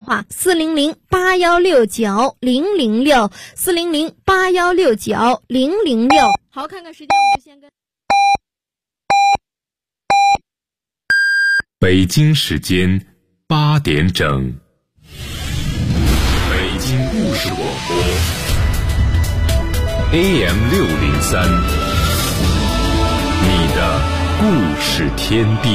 话，400-8169-006，400-8169-006。好，看看时间，我们就先跟北京时间8点整，北京故事广播 AM603，你的故事天地。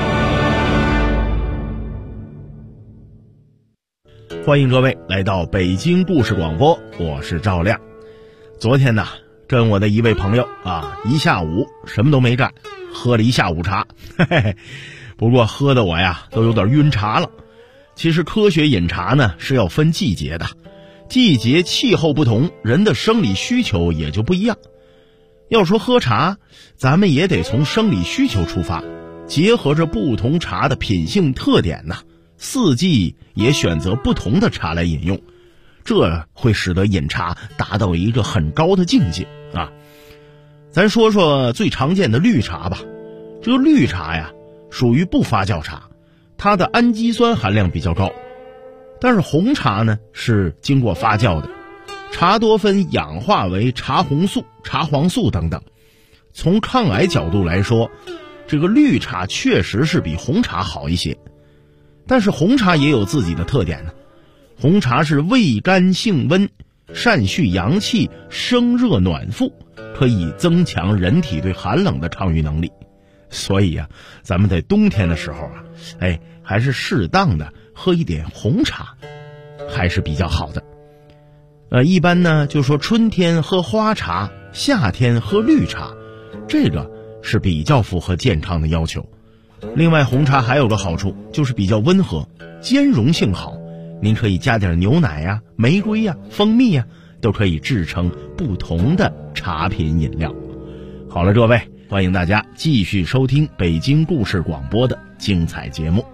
欢迎各位来到北京故事广播，我是赵亮。昨天呢，跟我的一位朋友一下午什么都没干，喝了一下午茶，不过喝的我呀都有点晕茶了。其实科学饮茶呢是要分季节的，季节气候不同，人的生理需求也就不一样。要说喝茶，咱们也得从生理需求出发，结合着不同茶的品性特点呢，四季也选择不同的茶来饮用，这会使得饮茶达到一个很高的境界啊。咱说说最常见的绿茶吧。这个绿茶呀属于不发酵茶，它的氨基酸含量比较高。但是红茶呢是经过发酵的，茶多酚氧化为茶红素、茶黄素等等。从抗癌角度来说，这个绿茶确实是比红茶好一些。但是红茶也有自己的特点呢。红茶是味甘性温，善蓄阳气，生热暖腹，可以增强人体对寒冷的抗御能力。所以咱们在冬天的时候还是适当的喝一点红茶还是比较好的。一般呢就说春天喝花茶，夏天喝绿茶，这个是比较符合健康的要求。另外红茶还有个好处，就是比较温和，兼容性好，您可以加点牛奶呀、玫瑰呀、蜂蜜呀，都可以制成不同的茶品饮料。好了，各位，欢迎大家继续收听北京故事广播的精彩节目。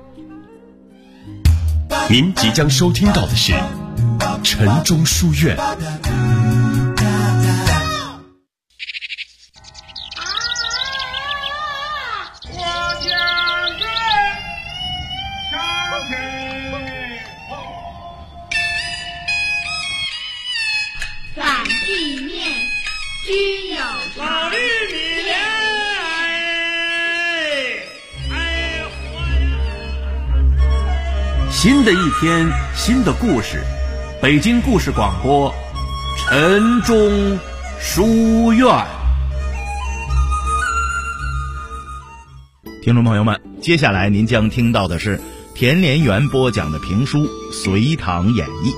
您即将收听到的是晨钟书院。 新的一天，新的故事，北京故事广播晨钟书院。 听众朋友们，接下来您将听到的是田连元播讲的评书《隋唐演义》。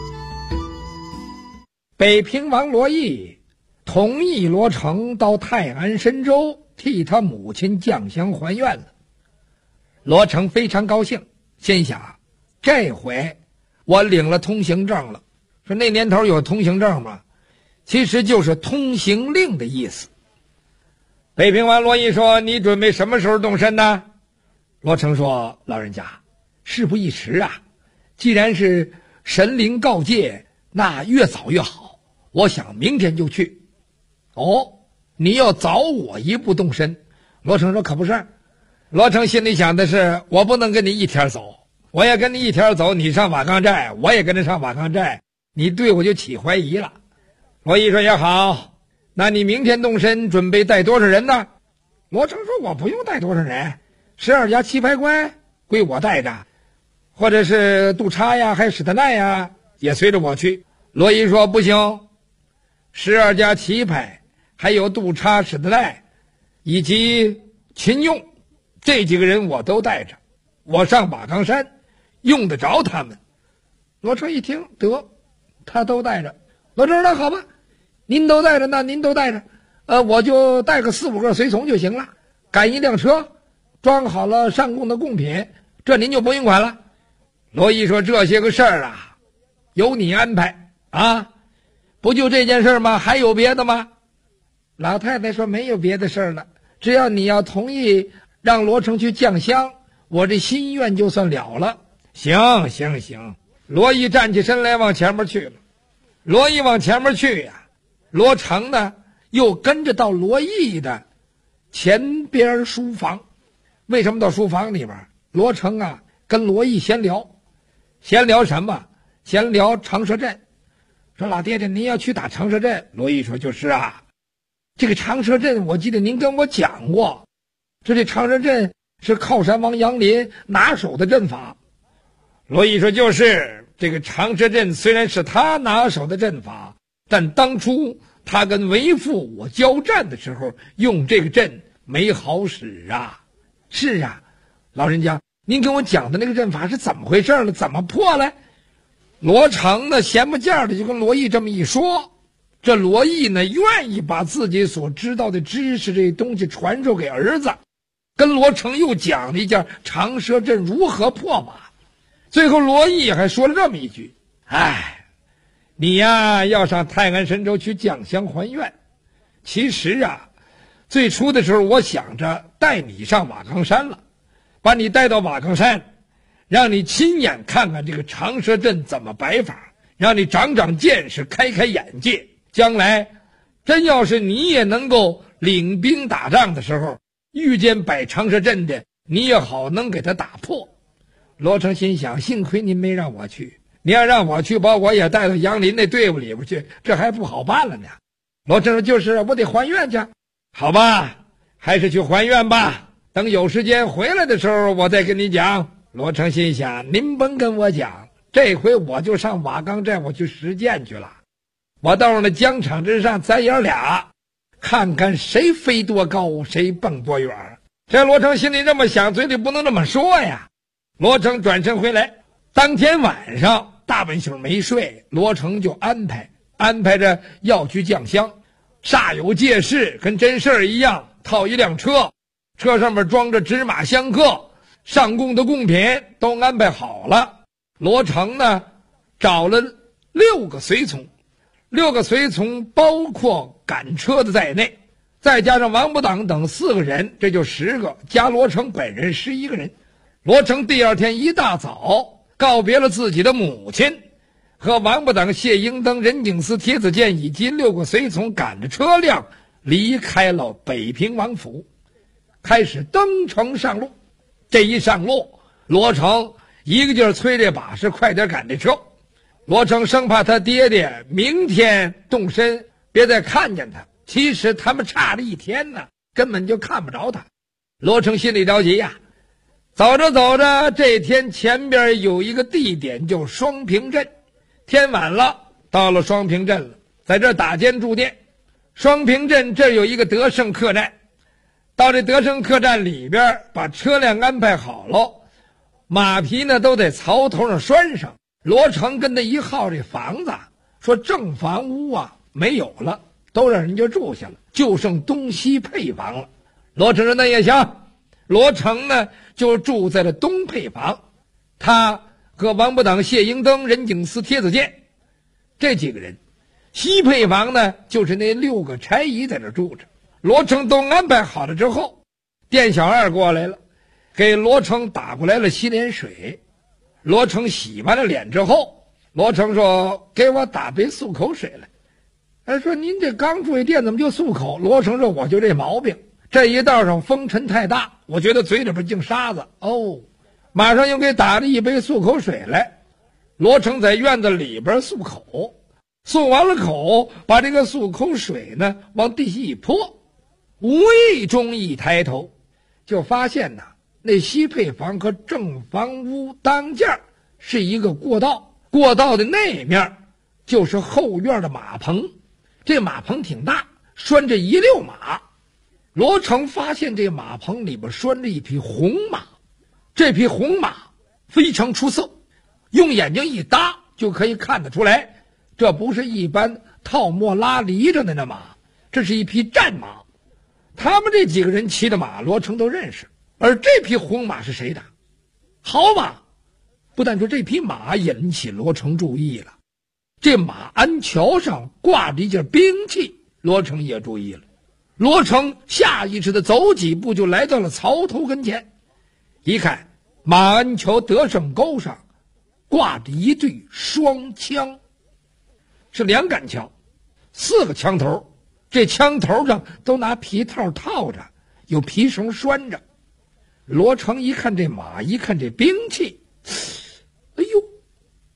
北平王罗毅同意罗成到泰安深州替他母亲降香还愿了。罗成非常高兴，心想这回我领了通行证了。说那年头有通行证吗？其实就是通行令的意思。北平王罗毅说，你准备什么时候动身呢？罗成说，老人家，事不宜迟啊，既然是神灵告诫，那越早越好，我想明天就去。哦，你要早我一步动身。罗成说，可不是。罗成心里想的是，我不能跟你一天走，我也跟你一天走，你上瓦岗寨，我也跟着上瓦岗寨，你对我就起怀疑了。罗毅说，也好，那你明天动身准备带多少人呢？罗成说，我不用带多少人，12家棋牌官归我带着，或者是杜叉呀，还有史特奈呀，也随着我去。罗毅说，不行，12家棋牌还有杜叉、史特奈以及秦用这几个人我都带着，我上瓦岗山用得着他们。罗成一听，得，他都带着。罗成说，那好吧，您都带着，那您都带着，我就带个4-5个随从就行了，赶一辆车装好了上贡的贡品，这您就不用管了。罗毅说，这些个事儿由你安排啊，不就这件事吗？还有别的吗？老太太说，没有别的事儿了，只要你要同意让罗成去降香，我这心愿就算了了。行行行。罗毅站起身来往前面去了。罗毅往前面去呀，罗成呢又跟着到罗毅的前边书房。为什么到书房里边？罗成跟罗毅闲聊什么？ 闲聊长蛇阵，说老爹爹您要去打长蛇阵。罗毅说就是啊，这个长蛇阵我记得您跟我讲过，这长蛇阵是靠山王杨林拿手的阵法。罗毅说就是这个长蛇阵虽然是他拿手的阵法，但当初他跟为父我交战的时候用这个阵没好使啊。是啊，老人家您跟我讲的那个阵法是怎么回事呢？怎么破了？罗成呢闲不见的就跟罗毅这么一说，这罗毅呢愿意把自己所知道的知识这东西传授给儿子，跟罗成又讲了一件长蛇阵如何破法。最后罗毅还说了这么一句，你呀要上泰安神州去将相还愿。其实啊，最初的时候我想着带你上瓦岗山了，把你带到瓦岗山，让你亲眼看看这个长蛇阵怎么摆法，让你长长见识，开开眼界。将来真要是你也能够领兵打仗的时候，遇见摆长蛇阵的，你也好能给他打破。罗成心想，幸亏您没让我去，你要让我去，把我也带到杨林那队伍里边去，这还不好办了呢。罗成说就是我得还愿去。好吧，还是去还愿吧，等有时间回来的时候我再跟你讲。罗成心想，您甭跟我讲，这回我就上瓦岗寨我去实践去了。我到那疆场之上，咱爷俩看看谁飞多高，谁蹦多远。这罗成心里这么想，嘴里不能这么说呀。罗成转身回来，当天晚上大半宿没睡，罗成就安排着要去将相，煞有介事，跟真事儿一样，套一辆车，车上面装着纸马香客，上供的贡品都安排好了。罗成呢找了6个随从包括赶车的在内，再加上王八党等4个人，这就10个，加罗成本人11个人。罗成第二天一大早告别了自己的母亲，和王八党谢英登、任景思、铁子健以及6个随从赶着车辆离开了北平王府，开始登城上路。这一上路，罗成一个劲儿催这把式，快点赶这车。罗成生怕他爹爹明天动身别再看见他，其实他们差了1天呢，根本就看不着他。罗成心里着急呀。走着走着，这天前边有一个地点叫双平镇，天晚了，到了双平镇了，在这打尖住店。双平镇这有一个德胜客栈，到这德胜客栈里边，把车辆安排好了，马匹呢都在槽头上拴上。罗成跟他一号这房子，说正房屋啊没有了，都让人家住下了，就剩东西配房了。罗成说那也行，罗成呢就住在了东配房，他和王八党谢英登、任景思、铁子健这几个人。西配房呢就是那6个差役在这住着。罗成都安排好了之后，店小二过来了，给罗成打过来了洗脸水。罗成洗完了脸之后，罗成说给我打杯漱口水来。他说您这刚住一店怎么就漱口？罗成说我就这毛病，这一道上风尘太大，我觉得嘴里边净沙子。马上又给打了一杯漱口水来。罗成在院子里边漱口，漱完了口，把这个漱口水呢往地下一泼，无意中一抬头，就发现呐，那西配房和正房屋当间是一个过道，过道的那面就是后院的马棚。这马棚挺大，拴着一溜马。罗成发现这马棚里边拴着一匹红马，这匹红马非常出色，用眼睛一搭就可以看得出来，这不是一般套磨拉犁着的那马，这是一匹战马。他们这几个人骑的马罗成都认识，而这匹红马是谁的？好马。不但说这匹马引起罗成注意了，这马鞍桥上挂着一件兵器，罗成也注意了。罗成下意识的走几步就来到了槽头跟前，一看马鞍桥德胜钩上挂着一对双枪，是2杆枪，4个枪头，这枪头上都拿皮套套着，有皮绳拴着。罗成一看这马，一看这兵器，哎呦，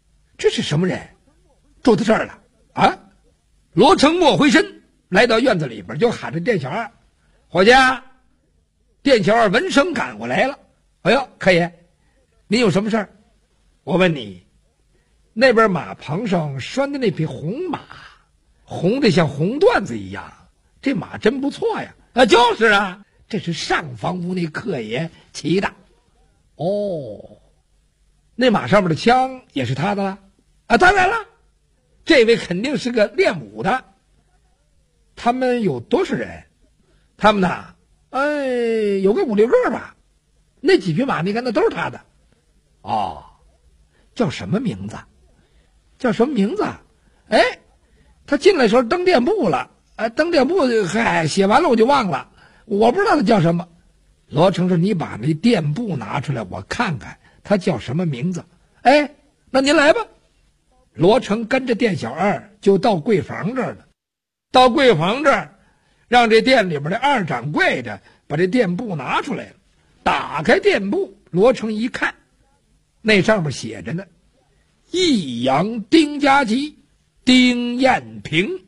这是什么人住在这儿了啊？罗成莫回身，来到院子里边就喊着店小二：“伙计！”店小二闻声赶过来了。哎呦，客爷，您有什么事儿？我问你，那边马棚上拴的那匹红马，红的像红缎子一样，这马真不错呀。就是啊，这是上房屋那客爷骑的。哦，那马上面的枪也是他的了？当然了，这位肯定是个练武的。他们有多少人？他们呢？有个5、6个吧。那几匹马你看那都是他的。哦，叫什么名字？叫什么名字？他进来时候登店簿了。登店簿写完了我就忘了，我不知道他叫什么。罗成说：“你把那店簿拿出来，我看看他叫什么名字。”那您来吧。罗成跟着店小二就到柜房这儿了。到柜房这儿，让这店里边的二掌柜的把这店簿拿出来了。打开店簿，罗成一看，那上面写着呢：益阳丁家集，丁彦平。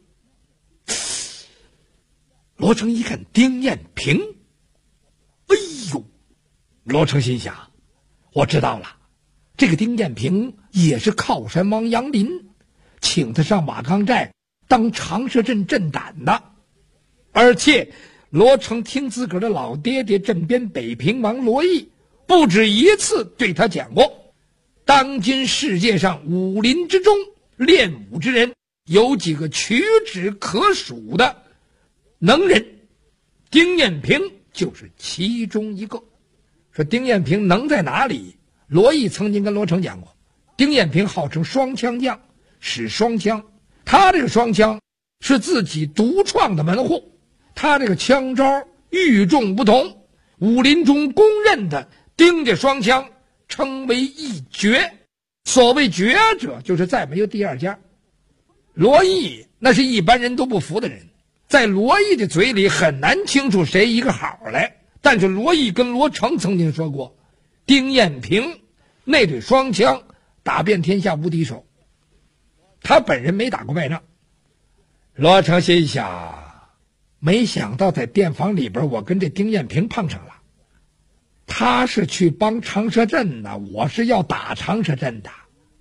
罗成一看丁彦平，哎呦！罗成心想，我知道了，这个丁彦平也是靠山王杨林请他上瓦岗寨当长蛇阵阵胆的，而且罗成听自个儿的老爹爹镇边北平王罗毅不止一次对他讲过，当今世界上武林之中练武之人有几个屈指可数的能人，丁彦平就是其中一个。说丁彦平能在哪里？罗毅曾经跟罗成讲过，丁彦平号称双枪将，使双枪。他这个双枪是自己独创的门户，他这个枪招与众不同，武林中公认的丁家双枪称为一绝。所谓绝者，就是再没有第二家。罗毅那是一般人都不服的人，在罗毅的嘴里很难清楚谁一个好来。但是罗毅跟罗成曾经说过，丁彦平那对双枪打遍天下无敌手，他本人没打过败仗。罗成心想，没想到在店房里边我跟这丁彦平碰上了，他是去帮长蛇阵的，我是要打长蛇阵的。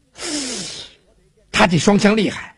他这双枪厉害，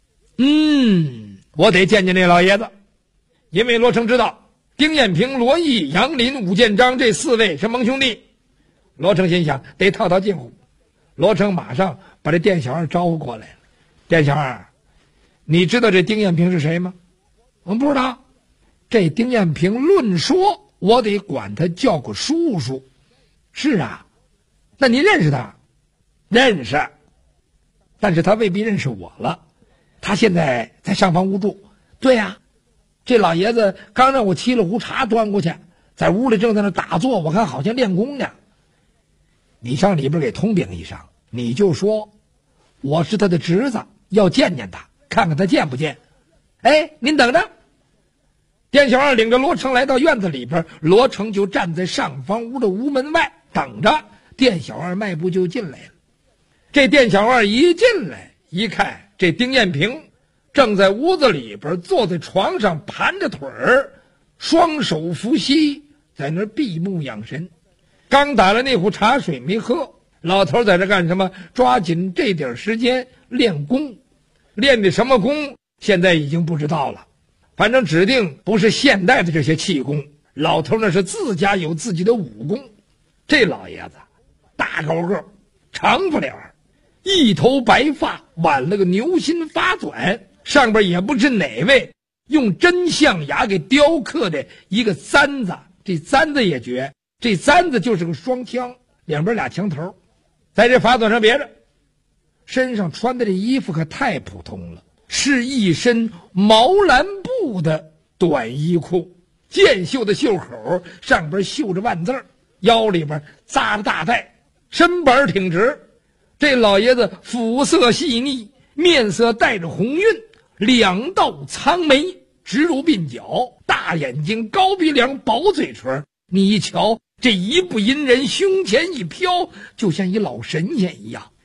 我得见见那老爷子。因为罗成知道丁彦平、罗毅、杨林、武建章这4位是盟兄弟，罗成心想得套套近乎。罗成马上把这店小二招呼过来了。店小二，你知道这丁彦平是谁吗？我们不知道。这丁彦平论说我得管他叫个叔叔。是啊，那您认识他？认识，但是他未必认识我了。他现在在上房屋住。对呀，这老爷子刚让我沏了壶茶端过去，在屋里正在那打坐，我看好像练功呢。你上里边给通禀一声，你就说我是他的侄子，要见见他，看看他见不见。您等着。店小二领着罗成来到院子里边，罗成就站在上房屋的屋门外等着。店小二迈步就进来了。这店小二一进来一看，这丁彦平正在屋子里边坐在床上盘着腿儿，双手扶膝，在那儿闭目养神。刚打了那壶茶水没喝，老头在这干什么？抓紧这点时间练功。练的什么功现在已经不知道了，反正指定不是现代的这些气功，老头那是自家有自己的武功。这老爷子大高个，长发脸，一头白发，挽了个牛心发短，上边也不知哪位用真象牙给雕刻的一个簪子。这簪子也绝，这簪子就是个双枪，两边俩枪头，在这发短上别着。身上穿的这衣服可太普通了，是一身毛蓝布的短衣裤，箭袖的袖口上边绣着万字，腰里边扎着大带，身板挺直。这老爷子肤色细腻，面色带着红晕，两道苍眉直如鬓角，大眼睛，高鼻梁，薄嘴唇。你一瞧，这一不隐人，胸前一飘，就像一老神仙一样。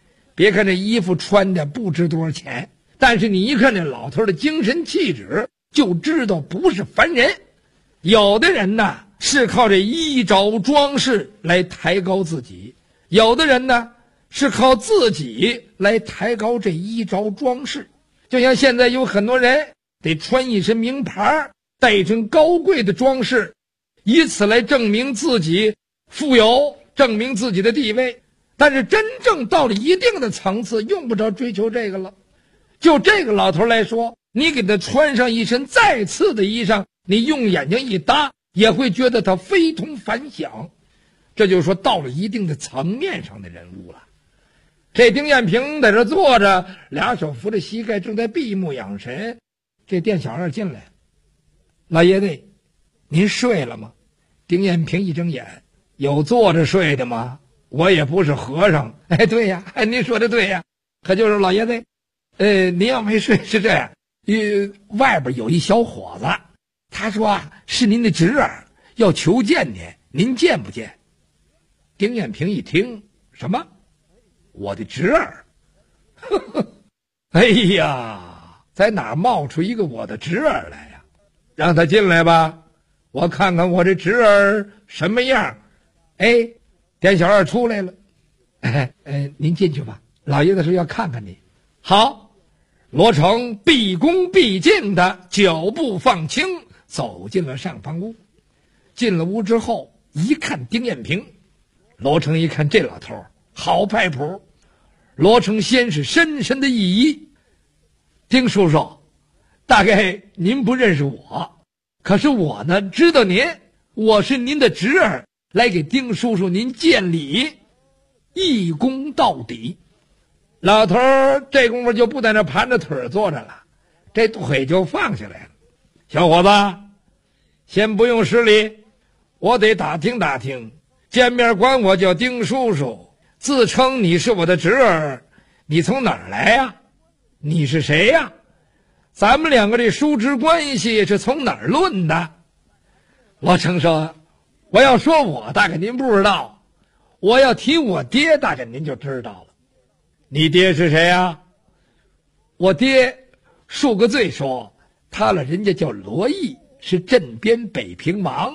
别看这衣服穿的不值多少钱，但是你一看这老头的精神气质，就知道不是凡人。有的人呢是靠这衣着装饰来抬高自己，有的人呢是靠自己来抬高这衣着装饰。就像现在有很多人得穿一身名牌，带一身高贵的装饰，以此来证明自己富有，证明自己的地位。但是真正到了一定的层次，用不着追求这个了。就这个老头来说，你给他穿上一身再次的衣裳，你用眼睛一搭，也会觉得他非同凡响。这就是说到了一定的层面上的人物了。这丁彦平在这坐着，俩手扶着膝盖，正在闭目养神。这店小二进来，老爷子，您睡了吗？丁彦平一睁眼，有坐着睡的吗？我也不是和尚。哎，对呀，您说的对呀。可就是老爷子，您要没睡是这样，外边有一小伙子，他说啊是您的侄儿，要求见您，您见不见？丁彦平一听，什么？我的侄儿？呵呵，哎呀，在哪儿冒出一个我的侄儿来呀？让他进来吧，我看看我这侄儿什么样。哎，店小二出来了。您进去吧，老爷子说要看看你。好，罗成毕恭毕敬的脚步放轻，走进了上房屋。进了屋之后，一看丁彦平，罗成一看这老头好派谱。罗成先是深深的一揖，丁叔叔，大概您不认识我，可是我呢知道您，我是您的侄儿，来给丁叔叔您见礼，一躬到底。老头这功夫就不在那盘着腿坐着了，这腿就放下来了。小伙子，先不用施礼，我得打听打听，见面管我叫丁叔叔，自称你是我的侄儿，你从哪儿来呀？你是谁呀？咱们两个这叔侄关系是从哪儿论的？罗成说，我要说我大概您不知道，我要提我爹大概您就知道了。你爹是谁呀？我爹恕个罪说，他了人家叫罗毅，是镇边北平王。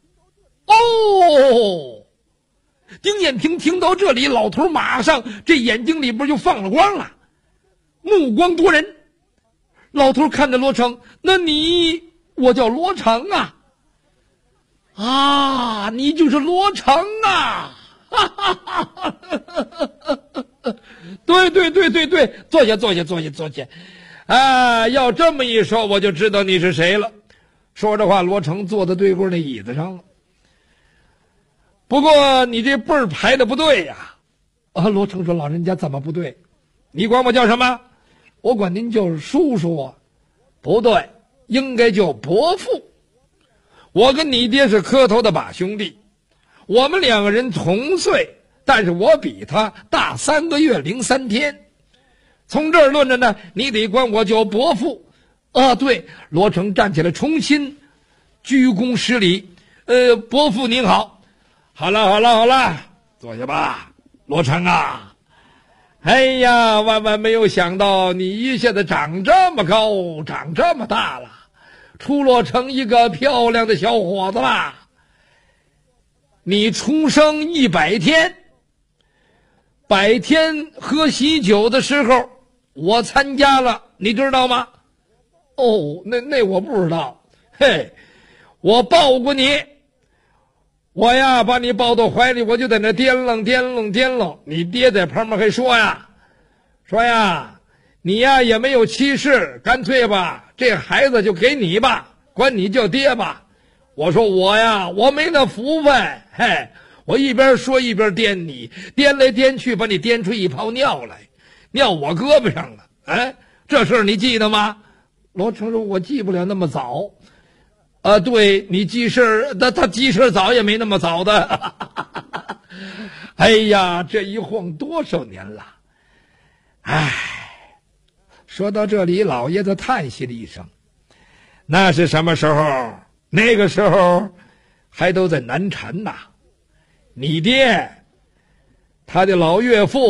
哦，丁彦平听到这里，老头马上这眼睛里边就放了光了，目光夺人。老头看着罗成，那你，我叫罗成啊。啊，你就是罗成啊。哈哈哈哈，对，坐下。啊，要这么一说，我就知道你是谁了。说着话，罗成坐在对过那椅子上了。不过你这辈儿排的不对呀。啊，罗成说，老人家怎么不对？你管我叫什么？我管您叫叔叔啊。不对，应该叫伯父。我跟你爹是磕头的把兄弟，我们两个人同岁，但是我比他大3个月零3天。从这儿论着呢，你得管我叫伯父。啊，对，罗成站起来重新鞠躬施礼。伯父您好。好了，坐下吧。罗成啊，哎呀，万万没有想到你一下子长这么高，长这么大了，出落成一个漂亮的小伙子啦。你出生100天，百天喝喜酒的时候我参加了，你知道吗？哦，那我不知道。嘿，我抱过你，我呀把你抱到怀里，我就在那颠楞。你爹在旁边还说呀，你呀也没有妻室，干脆吧，这孩子就给你吧，管你叫爹吧。我说我没那福分，嘿，我一边说一边颠你，颠来颠去，把你颠出一泡尿来，尿我胳膊上了。哎，这事儿你记得吗？罗成说，我记不了那么早。对，你记事，他记事早也没那么早的。哎呀，这一晃多少年了。唉，说到这里，老爷子叹息了一声。那是什么时候？那个时候还都在南禅呐。你爹他的老岳父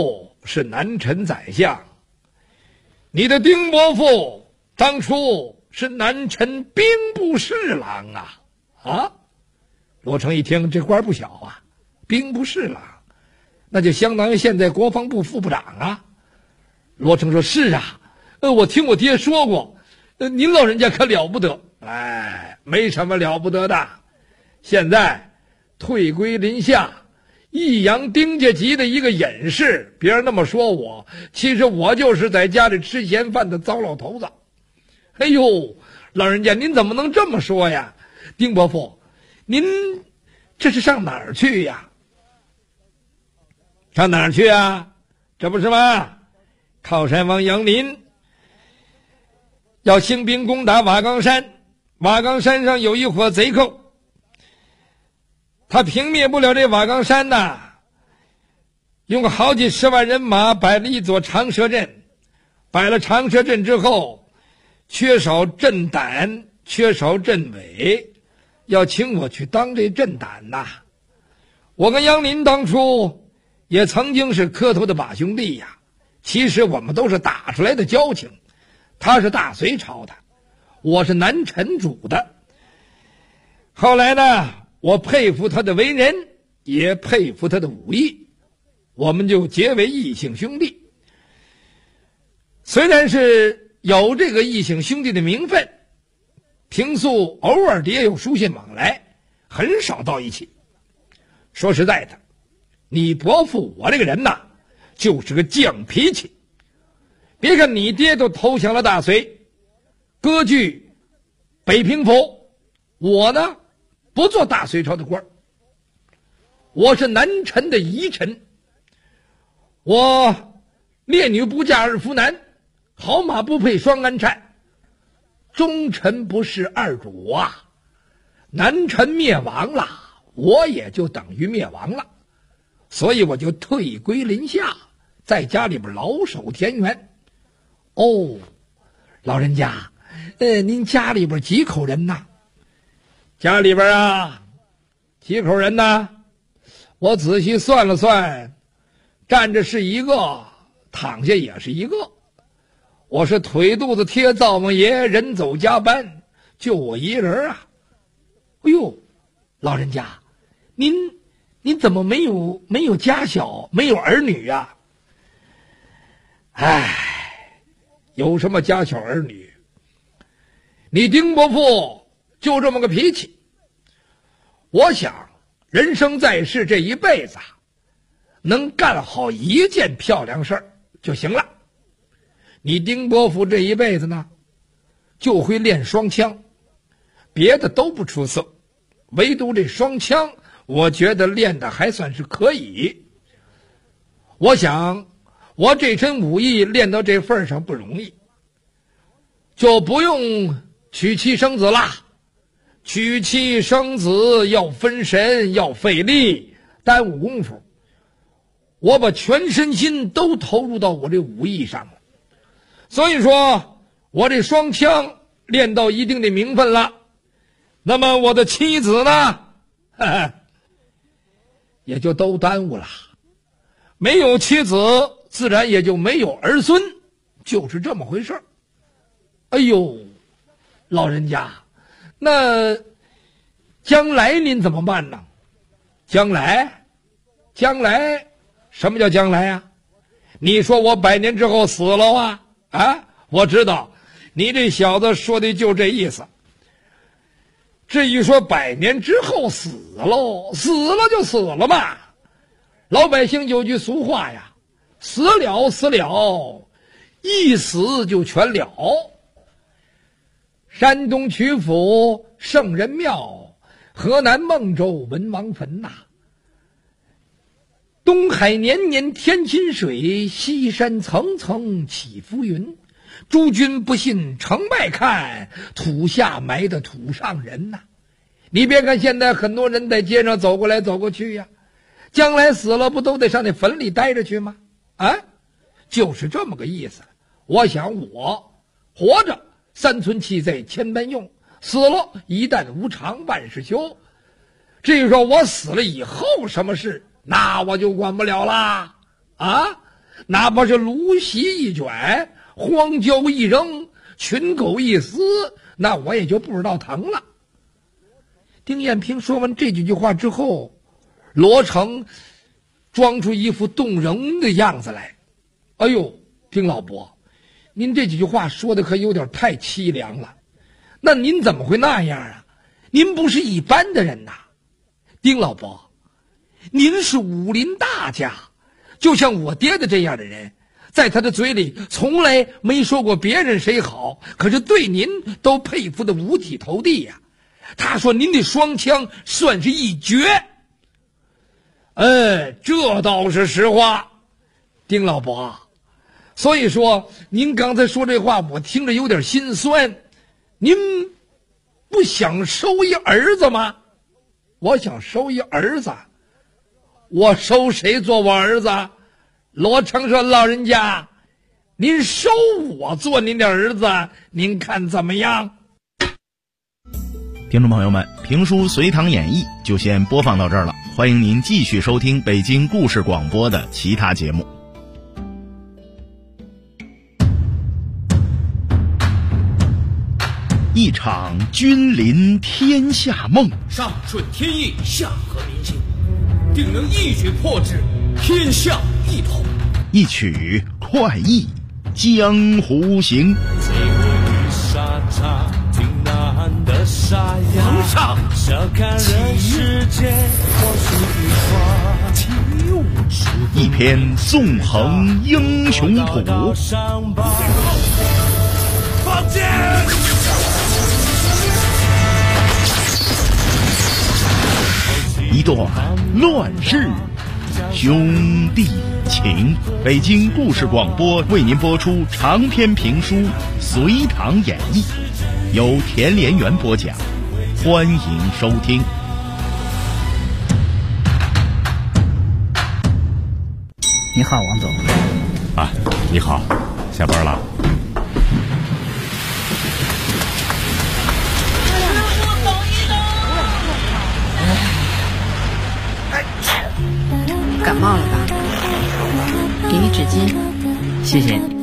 是南陈宰相，你的丁伯父当初是南陈兵部侍郎啊！啊！罗成一听，这官不小啊，兵部侍郎，那就相当于现在国防部副部长啊。罗成说：“是啊，我听我爹说过，您老人家可了不得。哎，没什么了不得的。现在退归临下，益阳丁家集的一个隐士，别人那么说我，其实我就是在家里吃闲饭的糟老头子。哎呦，老人家您怎么能这么说呀？丁伯父，您这是上哪儿去呀？上哪儿去啊？这不是吗？靠山王杨林要兴兵攻打瓦岗山，瓦岗山上有一伙贼寇，他平灭不了这瓦岗山呐，用好几十万人马摆了一座长蛇阵，摆了长蛇阵之后，缺少阵胆，缺少阵尾，要请我去当这阵胆呐。我跟杨林当初也曾经是磕头的把兄弟呀，其实我们都是打出来的交情，他是大隋朝的，我是南陈主的。后来呢，我佩服他的为人，也佩服他的武艺，我们就结为异姓兄弟。虽然是有这个异姓兄弟的名分，平素偶尔也有书信往来，很少到一起。说实在的，你伯父我这个人呐，就是个犟脾气。别看你爹都投降了大隋，割据北平府，我呢不做大隋朝的官，我是南陈的遗臣。我烈女不嫁二夫男，好马不配双鞍颤，忠臣不是二主啊。南陈灭亡了，我也就等于灭亡了，所以我就退归临下，在家里边老守田园。哦，老人家，您家里边几口人呐？家里边啊，几口人呢？我仔细算了算，站着是一个，躺下也是一个。我是腿肚子贴灶王爷，人走加班，就我一人啊。哎呦，老人家，您怎么没有家小，没有儿女呀？唉，有什么家小儿女？你丁伯父就这么个脾气。我想人生在世这一辈子能干好一件漂亮事儿就行了。你丁伯父这一辈子呢，就会练双枪，别的都不出色，唯独这双枪我觉得练的还算是可以。我想我这身武艺练到这份上不容易，就不用娶妻生子啦。娶妻生子要分神，要费力，耽误功夫。我把全身心都投入到我这武艺上了，所以说我这双枪练到一定的名分了。那么我的妻子呢，也就都耽误了。没有妻子，自然也就没有儿孙，就是这么回事。哎呦，老人家，那将来您怎么办呢？将来什么叫将来啊？你说我100年之后死了啊？啊，我知道你这小子说的就这意思。至于说100年之后死了就死了嘛。老百姓有句俗话呀，死了，一死就全了。山东曲阜圣人庙，河南孟州文王坟呐。东海年年天津水，西山层层起浮云。诸君不信成败看，土下埋的土上人呐。你别看现在很多人在街上走过来走过去呀，将来死了不都得上那坟里待着去吗？啊，就是这么个意思。我想我活着3寸气在千般用，死了一旦无常万事休。至于说我死了以后什么事，那我就管不了啦。啊， 哪怕是芦席一卷，荒郊一扔，群狗一撕，那我也就不知道疼了。丁彦平说完这几句话之后，罗成装出一副动容的样子来。哎呦，丁老伯，您这几句话说的可有点太凄凉了。那您怎么会那样啊？您不是一般的人呐。丁老伯，您是武林大家，就像我爹的这样的人，在他的嘴里从来没说过别人谁好，可是对您都佩服的五体投地呀。他说您的双枪算是一绝。这倒是实话，丁老伯。所以说您刚才说这话我听着有点心酸。您不想收一儿子吗？我想收一儿子。我收谁做我儿子？罗成说老人家，您收我做您的儿子，您看怎么样？ 听众朋友们，评书《隋唐演义》就先播放到这儿了，欢迎您继续收听北京故事广播的其他节目。一场君临天下梦， 上顺天意，下合民心，定能一举破之，天下一统。 一曲快意江湖行。 皇上， 一篇纵横英雄谱， 放箭！ 一段乱世兄弟情。北京故事广播为您播出长篇评书《隋唐演义》，由田连元播讲，欢迎收听。 你好，王总。 啊，你好，下班了。 感冒了吧？给你纸巾。 谢谢你。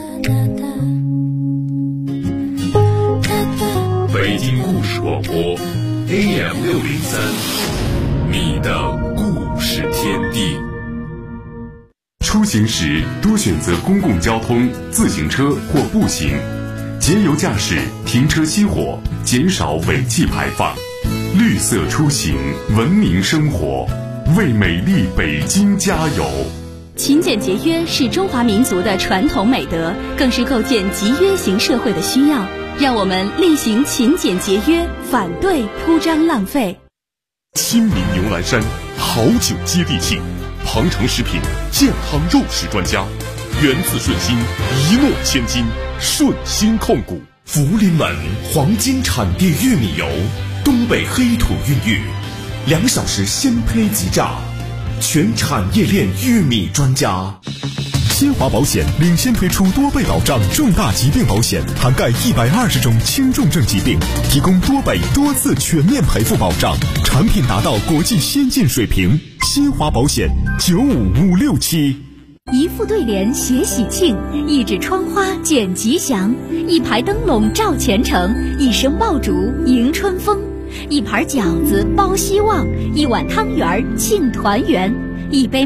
北京故事广播 AM603，你的故事天地。出行时多选择公共交通、自行车或步行，节油驾驶，停车熄火，减少尾气排放。绿色出行，文明生活，为美丽北京加油。 勤俭节约是中华民族的传统美德，更是构建集约型社会的需要。让我们厉行勤俭节约，反对铺张浪费。 亲民牛栏山，好酒接地气，庞城食品健康肉食专家，源自顺心，一诺千金，顺心控股。 福临门黄金产地玉米油，东北黑土孕育，2小时鲜胚即榨，全产业链玉米专家。 新华保险领先推出多倍保障重大疾病保险，涵盖120种轻重症疾病，提供多倍多次全面赔付保障，产品达到国际先进水平。新华保险95567。 一副对联写喜庆，一纸窗花剪吉祥，一排灯笼照前程，一声爆竹迎春风，一盘饺子包希望，一碗汤圆庆团圆，一杯